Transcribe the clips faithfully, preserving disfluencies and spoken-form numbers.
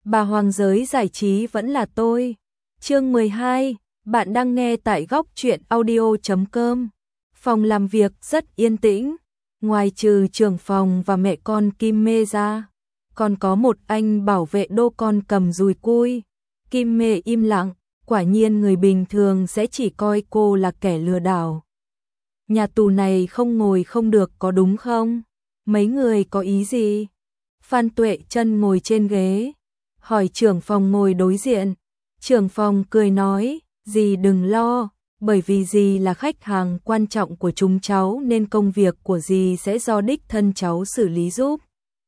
Bà Hoàng giới giải trí vẫn là tôi. Chương mười hai, bạn đang nghe tại góc truyện audio chấm com. Phòng làm việc rất yên tĩnh, ngoài trừ trưởng phòng và mẹ con Kim Mê ra, còn có một anh bảo vệ đô con cầm dùi cui. Kim Mê im lặng, quả nhiên người bình thường sẽ chỉ coi cô là kẻ lừa đảo. Nhà tù này không ngồi không được có đúng không? Mấy người có ý gì? Phan Tuệ Chân ngồi trên ghế, hỏi trưởng phòng ngồi đối diện. Trưởng phòng cười nói, dì đừng lo, bởi vì dì là khách hàng quan trọng của chúng cháu nên công việc của dì sẽ do đích thân cháu xử lý giúp.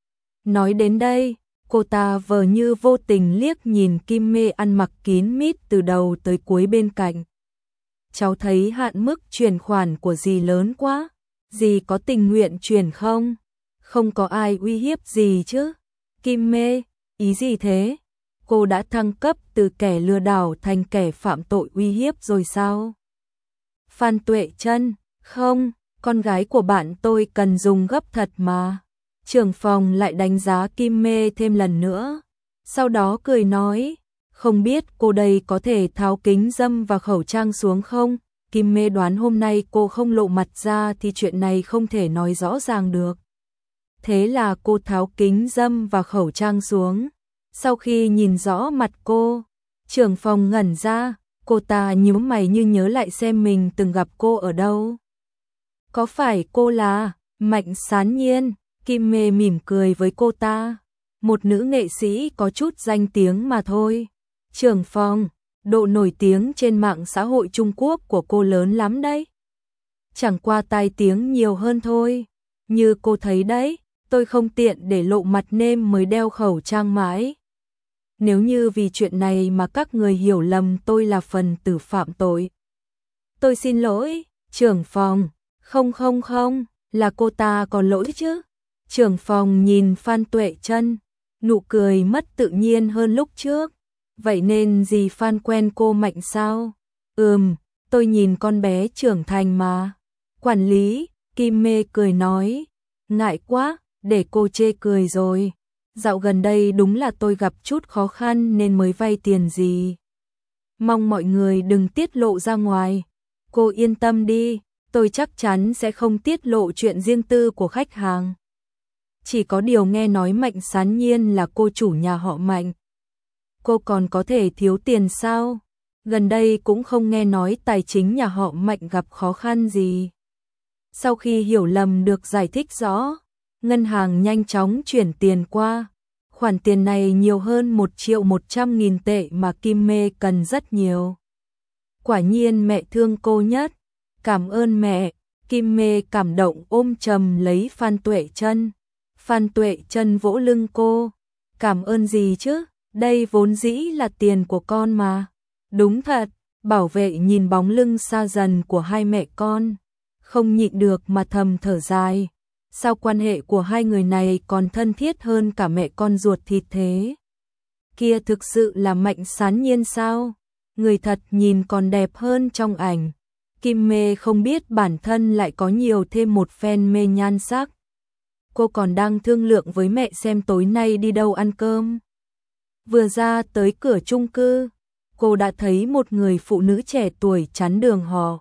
Nói đến đây, cô ta vờ như vô tình liếc nhìn Kim Mê ăn mặc kín mít từ đầu tới cuối bên cạnh. Cháu thấy hạn mức chuyển khoản của dì lớn quá, dì có tình nguyện chuyển không? Không có ai uy hiếp gì chứ? Kim Mê, ý gì thế? Cô đã thăng cấp từ kẻ lừa đảo thành kẻ phạm tội uy hiếp rồi sao? Phan Tuệ Chân, không, con gái của bạn tôi cần dùng gấp thật mà. Trưởng phòng lại đánh giá Kim Mê thêm lần nữa, sau đó cười nói, không biết cô đây có thể tháo kính dâm và khẩu trang xuống không? Kim Mê đoán hôm nay cô không lộ mặt ra thì chuyện này không thể nói rõ ràng được. Thế là cô tháo kính dâm và khẩu trang xuống. Sau khi nhìn rõ mặt cô, trưởng phòng ngẩn ra, cô ta nhíu mày như nhớ lại xem mình từng gặp cô ở đâu. Có phải cô là Mạnh Sán Nhiên? Kim Mê mỉm cười với cô ta, một nữ nghệ sĩ có chút danh tiếng mà thôi. Trưởng phòng, độ nổi tiếng trên mạng xã hội Trung Quốc của cô lớn lắm đấy. Chẳng qua tai tiếng nhiều hơn thôi. Như cô thấy đấy, tôi không tiện để lộ mặt nên mới đeo khẩu trang mãi. Nếu như vì chuyện này mà các người hiểu lầm tôi là phần tử phạm tội, tôi xin lỗi. Trưởng phòng, không không không, là cô ta có lỗi chứ. Trưởng phòng nhìn Phan Tuệ Chân, nụ cười mất tự nhiên hơn lúc trước. Vậy nên dì Phan quen cô Mạnh sao? Ừm, tôi nhìn con bé trưởng thành mà. Quản lý, Kim Mê cười nói, ngại quá, để cô chê cười rồi. Dạo gần đây đúng là tôi gặp chút khó khăn nên mới vay tiền dì. Mong mọi người đừng tiết lộ ra ngoài. Cô yên tâm đi, tôi chắc chắn sẽ không tiết lộ chuyện riêng tư của khách hàng. Chỉ có điều nghe nói Mạnh Sán Nhiên là cô chủ nhà họ Mạnh. Cô còn có thể thiếu tiền sao? Gần đây cũng không nghe nói tài chính nhà họ Mạnh gặp khó khăn gì. Sau khi hiểu lầm được giải thích rõ, ngân hàng nhanh chóng chuyển tiền qua. Khoản tiền này nhiều hơn một triệu một trăm nghìn tệ mà Kim Mê cần rất nhiều. Quả nhiên mẹ thương cô nhất. Cảm ơn mẹ. Kim Mê cảm động ôm chầm lấy Phan Tuệ Chân. Phan Tuệ Chân vỗ lưng cô. Cảm ơn gì chứ? Đây vốn dĩ là tiền của con mà. Đúng thật. Bảo vệ nhìn bóng lưng xa dần của hai mẹ con, không nhịn được mà thầm thở dài. Sao quan hệ của hai người này còn thân thiết hơn cả mẹ con ruột thịt thế? Kia thực sự là Mạnh Sán Nhiên sao? Người thật nhìn còn đẹp hơn trong ảnh. Kim Mê không biết bản thân lại có nhiều thêm một phen mê nhan sắc. Cô còn đang thương lượng với mẹ xem tối nay đi đâu ăn cơm. Vừa ra tới cửa chung cư, cô đã thấy một người phụ nữ trẻ tuổi chắn đường họ.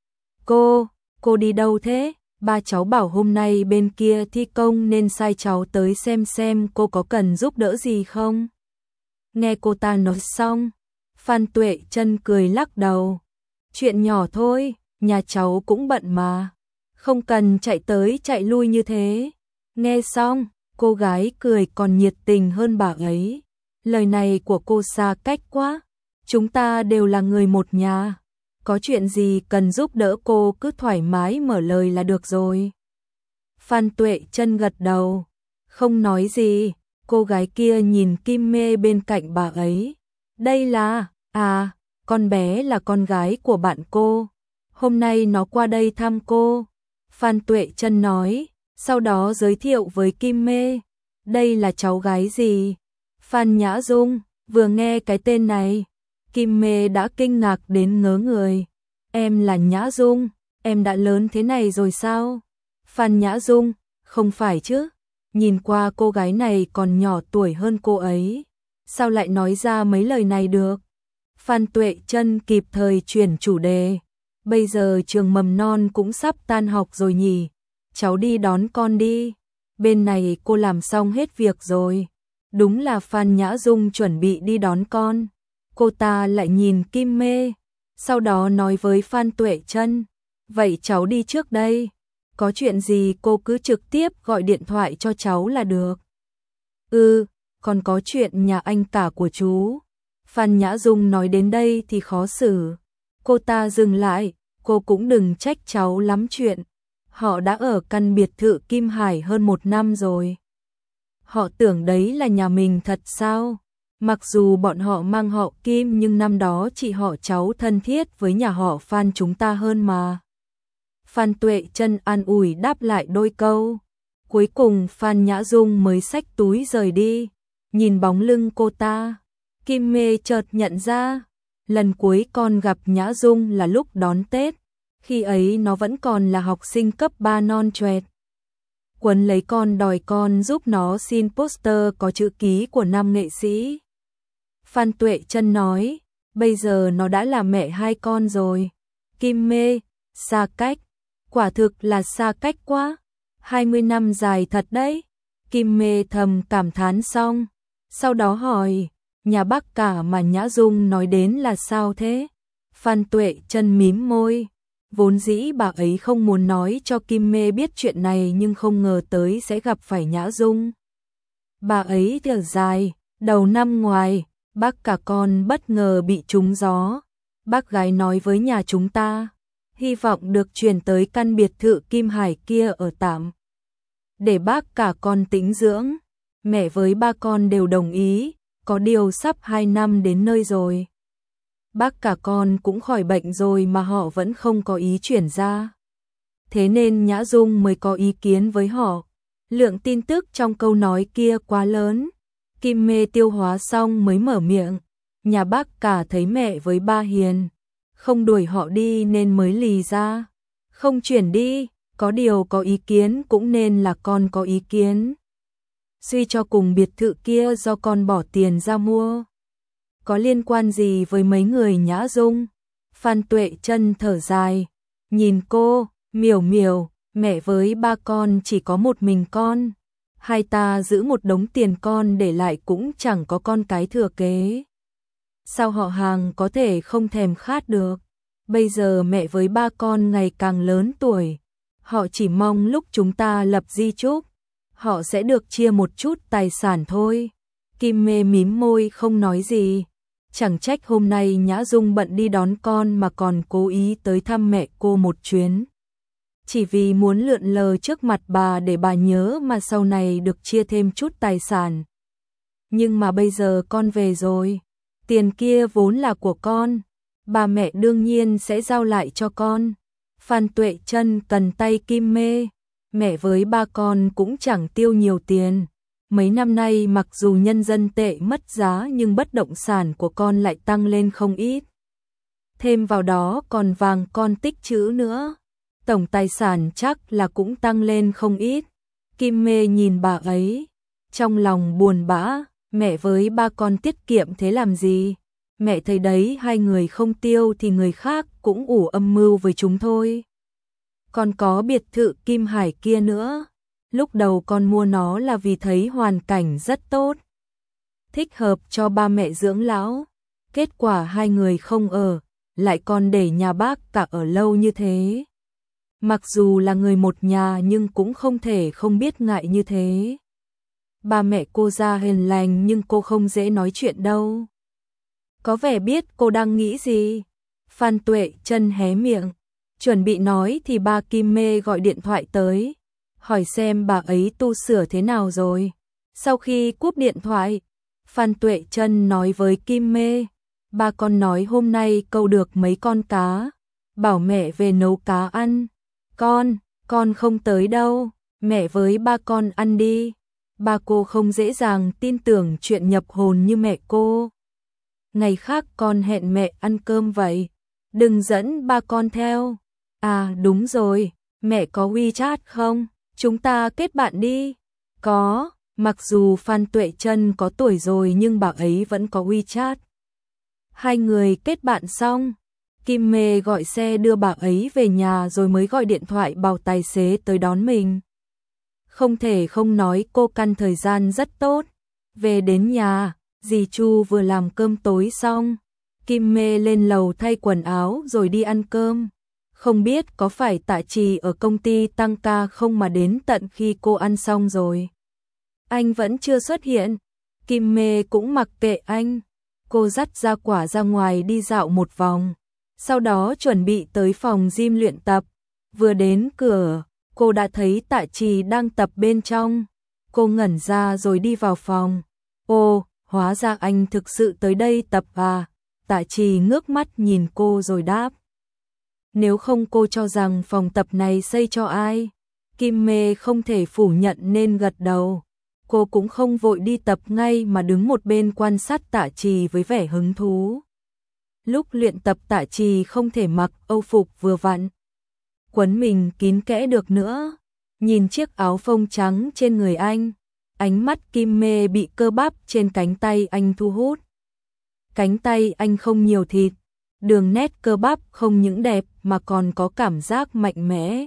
Cô, cô đi đâu thế? Ba cháu bảo hôm nay bên kia thi công nên sai cháu tới xem xem cô có cần giúp đỡ gì không? Nghe cô ta nói xong, Phan Tuệ Chân cười lắc đầu. Chuyện nhỏ thôi, nhà cháu cũng bận mà. Không cần chạy tới chạy lui như thế. Nghe xong, cô gái cười còn nhiệt tình hơn bà ấy. Lời này của cô xa cách quá. Chúng ta đều là người một nhà. Có chuyện gì cần giúp đỡ cô cứ thoải mái mở lời là được rồi. Phan Tuệ Chân gật đầu, không nói gì. Cô gái kia nhìn Kim Mê bên cạnh bà ấy. Đây là, à, con bé là con gái của bạn cô. Hôm nay nó qua đây thăm cô. Phan Tuệ Chân nói, sau đó giới thiệu với Kim Mê. Đây là cháu gái gì? Phan Nhã Dung. Vừa nghe cái tên này, Kim Mê đã kinh ngạc đến ngớ người. Em là Nhã Dung, em đã lớn thế này rồi sao? Phan Nhã Dung, không phải chứ? Nhìn qua cô gái này còn nhỏ tuổi hơn cô ấy. sao lại nói ra mấy lời này được? Phan Tuệ Trân kịp thời chuyển chủ đề. Bây giờ trường mầm non cũng sắp tan học rồi nhỉ? Cháu đi đón con đi. Bên này cô làm xong hết việc rồi. Đúng là Phan Nhã Dung chuẩn bị đi đón con. Cô ta lại nhìn Kim Mê, sau đó nói với Phan Tuệ Trân, vậy cháu đi trước đây. Có chuyện gì cô cứ trực tiếp gọi điện thoại cho cháu là được. Ừ, còn có chuyện nhà anh cả của chú. Phan Nhã Dung nói đến đây thì khó xử. Cô ta dừng lại, cô cũng đừng trách cháu lắm chuyện. Họ đã ở căn biệt thự Kim Hải hơn một năm rồi. Họ tưởng đấy là nhà mình thật sao? Mặc dù bọn họ mang họ Kim nhưng năm đó chị họ cháu thân thiết với nhà họ Phan chúng ta hơn mà. Phan Tuệ Trân an ủi đáp lại đôi câu. Cuối cùng Phan Nhã Dung mới xách túi rời đi. Nhìn bóng lưng cô ta, Kim Mê chợt nhận ra, lần cuối con gặp Nhã Dung là lúc đón Tết. Khi ấy nó vẫn còn là học sinh cấp ba non choẹt. Quấn lấy con đòi con giúp nó xin poster có chữ ký của nam nghệ sĩ. Phan Tuệ Trân nói, bây giờ nó đã là mẹ hai con rồi. Kim Mê, xa cách, quả thực là xa cách quá. hai mươi năm dài thật đấy. Kim Mê thầm cảm thán xong, sau đó hỏi, nhà bác cả mà Nhã Dung nói đến là sao thế? Phan Tuệ Trân mím môi. Vốn dĩ bà ấy không muốn nói cho Kim Mê biết chuyện này nhưng không ngờ tới sẽ gặp phải Nhã Dung. Bà ấy thở dài, đầu năm ngoài, bác cả con bất ngờ bị trúng gió. Bác gái nói với nhà chúng ta, hy vọng được chuyển tới căn biệt thự Kim Hải kia ở tạm. Để bác cả con tĩnh dưỡng, mẹ với ba con đều đồng ý, có điều sắp hai năm đến nơi rồi. Bác cả con cũng khỏi bệnh rồi mà họ vẫn không có ý chuyển ra. Thế nên Nhã Dung mới có ý kiến với họ. Lượng tin tức trong câu nói kia quá lớn. Kim Mê tiêu hóa xong mới mở miệng. Nhà bác cả thấy mẹ với ba hiền, không đuổi họ đi nên mới lì ra. Không chuyển đi, có điều có ý kiến cũng nên là con có ý kiến. Suy cho cùng biệt thự kia do con bỏ tiền ra mua. Có liên quan gì với mấy người Nhã Dung? Phan Tuệ Trân thở dài, nhìn cô, Miểu Miểu, mẹ với ba con chỉ có một mình con. Hai ta giữ một đống tiền con để lại cũng chẳng có con cái thừa kế. Sao họ hàng có thể không thèm khát được? Bây giờ mẹ với ba con ngày càng lớn tuổi. Họ chỉ mong lúc chúng ta lập di chúc, họ sẽ được chia một chút tài sản thôi. Kim Mê mím môi không nói gì. Chẳng trách hôm nay Nhã Dung bận đi đón con mà còn cố ý tới thăm mẹ cô một chuyến. Chỉ vì muốn lượn lờ trước mặt bà để bà nhớ mà sau này được chia thêm chút tài sản. Nhưng mà bây giờ con về rồi, tiền kia vốn là của con, bà mẹ đương nhiên sẽ giao lại cho con. Phan Tuệ Trân cần tay Kim Mê, mẹ với ba con cũng chẳng tiêu nhiều tiền. Mấy năm nay mặc dù nhân dân tệ mất giá nhưng bất động sản của con lại tăng lên không ít. Thêm vào đó còn vàng con tích trữ nữa. Tổng tài sản chắc là cũng tăng lên không ít. Kim Mê nhìn bà ấy, trong lòng buồn bã, mẹ với ba con tiết kiệm thế làm gì? Mẹ thấy đấy hai người không tiêu thì người khác cũng ủ âm mưu với chúng thôi. Còn có biệt thự Kim Hải kia nữa. Lúc đầu con mua nó là vì thấy hoàn cảnh rất tốt, thích hợp cho ba mẹ dưỡng lão. Kết quả hai người không ở, lại còn để nhà bác cả ở lâu như thế. Mặc dù là người một nhà nhưng cũng không thể không biết ngại như thế. Ba mẹ cô ra hiền lành nhưng cô không dễ nói chuyện đâu. Có vẻ biết cô đang nghĩ gì. Phan Tuệ Trân hé miệng, chuẩn bị nói thì ba Kim Mê gọi điện thoại tới, hỏi xem bà ấy tu sửa thế nào rồi. Sau khi cúp điện thoại, Phan Tuệ Trân nói với Kim Mê, ba con nói hôm nay câu được mấy con cá, bảo mẹ về nấu cá ăn. Con, con không tới đâu, mẹ với ba con ăn đi. Ba cô không dễ dàng tin tưởng chuyện nhập hồn như mẹ cô. Ngày khác con hẹn mẹ ăn cơm vậy, đừng dẫn ba con theo. À đúng rồi, mẹ có WeChat không? Chúng ta kết bạn đi. Có, Mặc dù Phan Tuệ Trân có tuổi rồi nhưng bà ấy vẫn có WeChat. Hai người kết bạn xong, Kim Mê gọi xe đưa bà ấy về nhà rồi mới gọi điện thoại bảo tài xế tới đón mình. Không thể không nói cô căn thời gian rất tốt. Về đến nhà, dì Chu vừa làm cơm tối xong, Kim Mê lên lầu thay quần áo rồi đi ăn cơm. Không biết có phải Tạ Trì ở công ty tăng ca không mà đến tận khi cô ăn xong rồi anh vẫn chưa xuất hiện. Kim Mê cũng mặc kệ anh. Cô dắt Gia Quả ra ngoài đi dạo một vòng, sau đó chuẩn bị tới phòng gym luyện tập. Vừa đến cửa, cô đã thấy Tạ Trì đang tập bên trong. Cô ngẩn ra rồi đi vào phòng. Ồ, hóa ra anh thực sự tới đây tập à? Tạ Trì ngước mắt nhìn cô rồi đáp. Nếu không cô cho rằng phòng tập này xây cho ai? Kim Mê không thể phủ nhận nên gật đầu. Cô cũng không vội đi tập ngay mà đứng một bên quan sát Tạ Trì với vẻ hứng thú. Lúc luyện tập Tạ Trì không thể mặc âu phục vừa vặn quấn mình kín kẽ được nữa. Nhìn chiếc áo phông trắng trên người anh, ánh mắt Kim Mê bị cơ bắp trên cánh tay anh thu hút. Cánh tay anh không nhiều thịt, đường nét cơ bắp không những đẹp mà còn có cảm giác mạnh mẽ.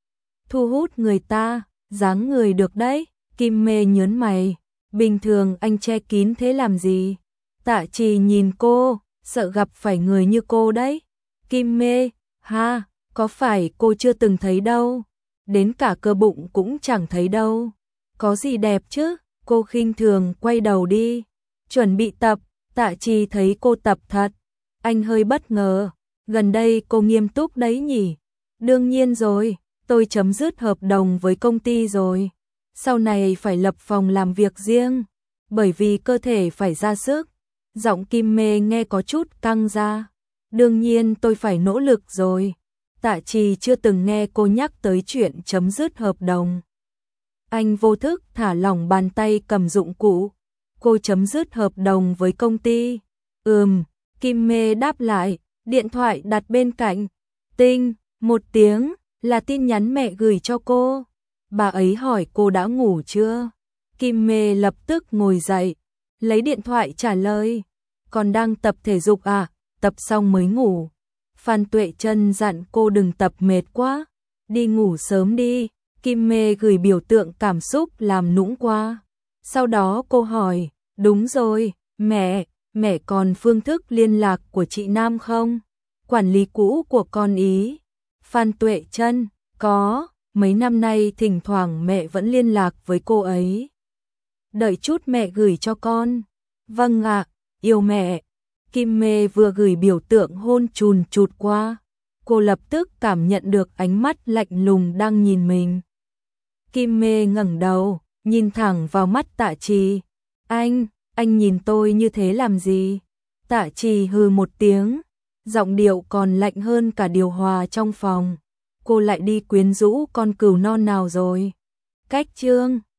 Thu hút người ta, dáng người được đấy. Kim Mê nhớn mày, bình thường anh che kín thế làm gì? Tạ Trì nhìn cô, sợ gặp phải người như cô đấy. Kim Mê, ha, có phải cô chưa từng thấy đâu? Đến cả cơ bụng cũng chẳng thấy đâu. Có gì đẹp chứ? Cô khinh thường quay đầu đi, chuẩn bị tập. Tạ Trì thấy cô tập thật, anh hơi bất ngờ. Gần đây cô nghiêm túc đấy nhỉ? Đương nhiên rồi, tôi chấm dứt hợp đồng với công ty rồi. Sau này phải lập phòng làm việc riêng, bởi vì cơ thể phải ra sức. Giọng Kim Mê nghe có chút căng ra. Đương nhiên tôi phải nỗ lực rồi. Tạ Trì chưa từng nghe cô nhắc tới chuyện chấm dứt hợp đồng. Anh vô thức thả lỏng bàn tay cầm dụng cụ. Cô chấm dứt hợp đồng với công ty. Ừm, Kim Mê đáp lại, điện thoại đặt bên cạnh. Tinh, một tiếng, là tin nhắn mẹ gửi cho cô. Bà ấy hỏi cô đã ngủ chưa? Kim Mê lập tức ngồi dậy, lấy điện thoại trả lời. Còn đang tập thể dục à? Tập xong mới ngủ. Phan Tuệ Trân dặn cô đừng tập mệt quá, đi ngủ sớm đi. Kim Mê gửi biểu tượng cảm xúc làm nũng qua. Sau đó cô hỏi, đúng rồi, mẹ, mẹ còn phương thức liên lạc của chị Nam không? Quản lý cũ của con ý. Phan Tuệ Trân, có, mấy năm nay thỉnh thoảng mẹ vẫn liên lạc với cô ấy. Đợi chút mẹ gửi cho con. Vâng ạ, yêu mẹ. Kim Mê vừa gửi biểu tượng hôn chùn chụt qua. Cô lập tức cảm nhận được ánh mắt lạnh lùng đang nhìn mình. Kim Mê ngẩng đầu, nhìn thẳng vào mắt Tạ Trì. Anh, anh nhìn tôi như thế làm gì? Tạ Trì hừ một tiếng, giọng điệu còn lạnh hơn cả điều hòa trong phòng. Cô lại đi quyến rũ con cừu non nào rồi? Cách chương